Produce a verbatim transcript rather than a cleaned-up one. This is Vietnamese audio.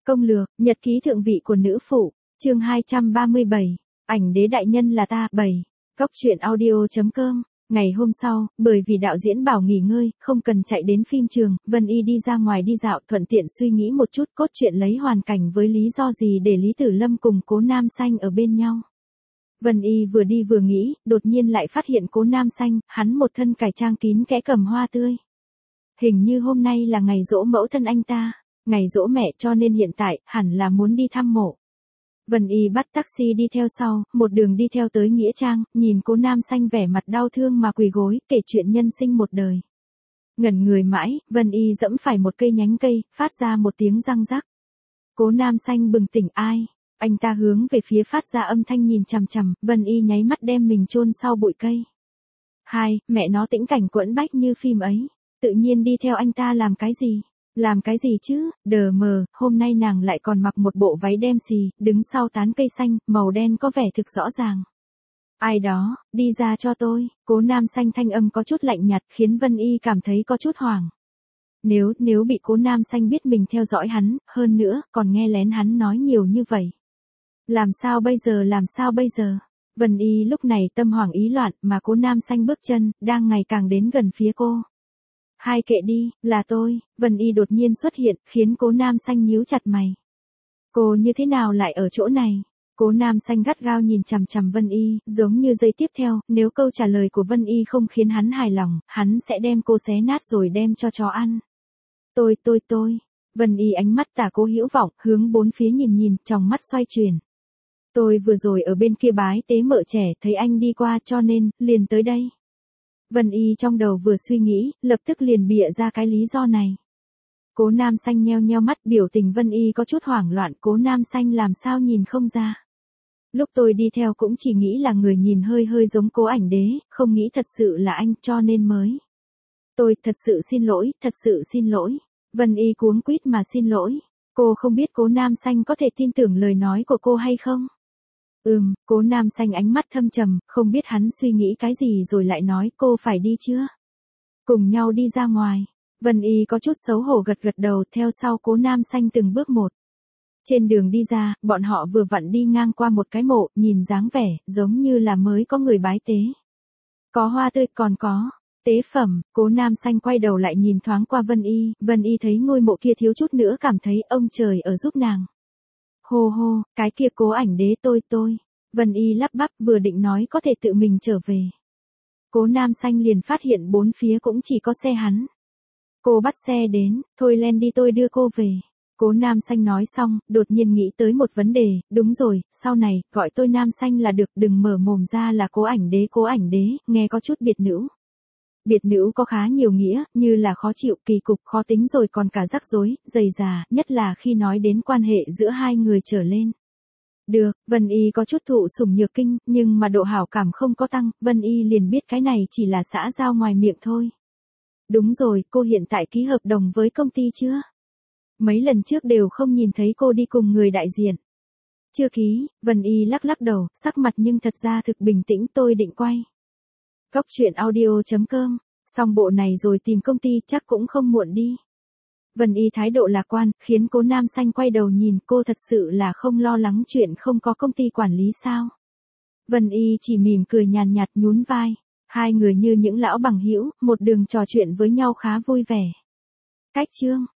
Công lược, nhật ký thượng vị của nữ phụ, chương hai trăm ba mươi bảy, ảnh đế đại nhân là ta, bảy. Cốc truyện audio chấm com. Ngày hôm sau, bởi vì đạo diễn bảo nghỉ ngơi, không cần chạy đến phim trường, Vân Y đi ra ngoài đi dạo, thuận tiện suy nghĩ một chút cốt truyện lấy hoàn cảnh với lý do gì để Lý Tử Lâm cùng Cố Nam Xanh ở bên nhau. Vân Y vừa đi vừa nghĩ, đột nhiên lại phát hiện Cố Nam Xanh, hắn một thân cải trang kín kẽ cầm hoa tươi. Hình như hôm nay là ngày giỗ mẫu thân anh ta, ngày giỗ mẹ, cho nên hiện tại, hẳn là muốn đi thăm mộ. Vân Y bắt taxi đi theo sau, một đường đi theo tới Nghĩa Trang, nhìn Cố Nam Xanh vẻ mặt đau thương mà quỳ gối, kể chuyện nhân sinh một đời. Ngẩn người mãi, Vân Y dẫm phải một cây nhánh cây, phát ra một tiếng răng rắc. Cố Nam Xanh bừng tỉnh, ai? Anh ta hướng về phía phát ra âm thanh nhìn chằm chằm, Vân Y nháy mắt đem mình chôn sau bụi cây. Hai, mẹ nó tĩnh cảnh quẫn bách như phim ấy, tự nhiên đi theo anh ta làm cái gì? Làm cái gì chứ, đờ mờ, hôm nay nàng lại còn mặc một bộ váy đen xì, đứng sau tán cây xanh, màu đen có vẻ thực rõ ràng. Ai đó, đi ra cho tôi, Cố Nam Xanh thanh âm có chút lạnh nhạt khiến Vân Y cảm thấy có chút hoảng. Nếu, nếu bị Cố Nam Xanh biết mình theo dõi hắn, hơn nữa, còn nghe lén hắn nói nhiều như vậy. Làm sao bây giờ, làm sao bây giờ? Vân Y lúc này tâm hoảng ý loạn mà Cố Nam Xanh bước chân, đang ngày càng đến gần phía cô. Hai kệ đi, là tôi, Vân Y đột nhiên xuất hiện, khiến Cố Nam Xanh nhíu chặt mày. Cô như thế nào lại ở chỗ này? Cố Nam Xanh gắt gao nhìn chằm chằm Vân Y, giống như giây tiếp theo, nếu câu trả lời của Vân Y không khiến hắn hài lòng, hắn sẽ đem cô xé nát rồi đem cho chó ăn. Tôi, tôi, tôi, Vân Y ánh mắt tà cố hữu vọng, hướng bốn phía nhìn nhìn, trong mắt xoay chuyển. Tôi vừa rồi ở bên kia bái tế mợ trẻ, thấy anh đi qua cho nên, liền tới đây. Vân Y trong đầu vừa suy nghĩ, lập tức liền bịa ra cái lý do này. Cố Nam Xanh nheo nheo mắt, biểu tình Vân Y có chút hoảng loạn, Cố Nam Xanh làm sao nhìn không ra. Lúc tôi đi theo cũng chỉ nghĩ là người nhìn hơi hơi giống Cố ảnh đế, không nghĩ thật sự là anh, cho nên mới. Tôi thật sự xin lỗi, thật sự xin lỗi. Vân Y cuống quýt mà xin lỗi. Cô không biết Cố Nam Xanh có thể tin tưởng lời nói của cô hay không? Ừm, Cố Nam Xanh ánh mắt thâm trầm, không biết hắn suy nghĩ cái gì rồi lại nói cô phải đi chưa? Cùng nhau đi ra ngoài. Vân Y có chút xấu hổ gật gật đầu theo sau Cố Nam Xanh từng bước một. Trên đường đi ra, bọn họ vừa vặn đi ngang qua một cái mộ, nhìn dáng vẻ, giống như là mới có người bái tế. Có hoa tươi còn có tế phẩm, Cố Nam Xanh quay đầu lại nhìn thoáng qua Vân Y, Vân Y thấy ngôi mộ kia thiếu chút nữa cảm thấy ông trời ở giúp nàng. Hô hô, cái kia Cố ảnh đế tôi tôi. Vân Y lắp bắp vừa định nói có thể tự mình trở về. Cố Nam Xanh liền phát hiện bốn phía cũng chỉ có xe hắn. Cô bắt xe đến, thôi lên đi tôi đưa cô về. Cố Nam Xanh nói xong, đột nhiên nghĩ tới một vấn đề, đúng rồi, sau này, gọi tôi Nam Xanh là được, đừng mở mồm ra là Cố ảnh đế Cố ảnh đế, nghe có chút biệt nữ. Biệt nữ có khá nhiều nghĩa, như là khó chịu, kỳ cục, khó tính rồi còn cả rắc rối, dày dà, nhất là khi nói đến quan hệ giữa hai người trở lên. Được, Vân Y có chút thụ sủng nhược kinh, nhưng mà độ hảo cảm không có tăng, Vân Y liền biết cái này chỉ là xã giao ngoài miệng thôi. Đúng rồi, cô hiện tại ký hợp đồng với công ty chưa? Mấy lần trước đều không nhìn thấy cô đi cùng người đại diện. Chưa ký, Vân Y lắc lắc đầu, sắc mặt nhưng thật ra thực bình tĩnh, tôi định quay. Cốc truyện audio chấm com, xong bộ này rồi tìm công ty chắc cũng không muộn đi. Vân Y thái độ lạc quan, khiến Cố Nam Xanh quay đầu nhìn cô thật sự là không lo lắng chuyện không có công ty quản lý sao. Vân Y chỉ mỉm cười nhàn nhạt nhún vai, hai người như những lão bằng hữu, một đường trò chuyện với nhau khá vui vẻ. Cách chương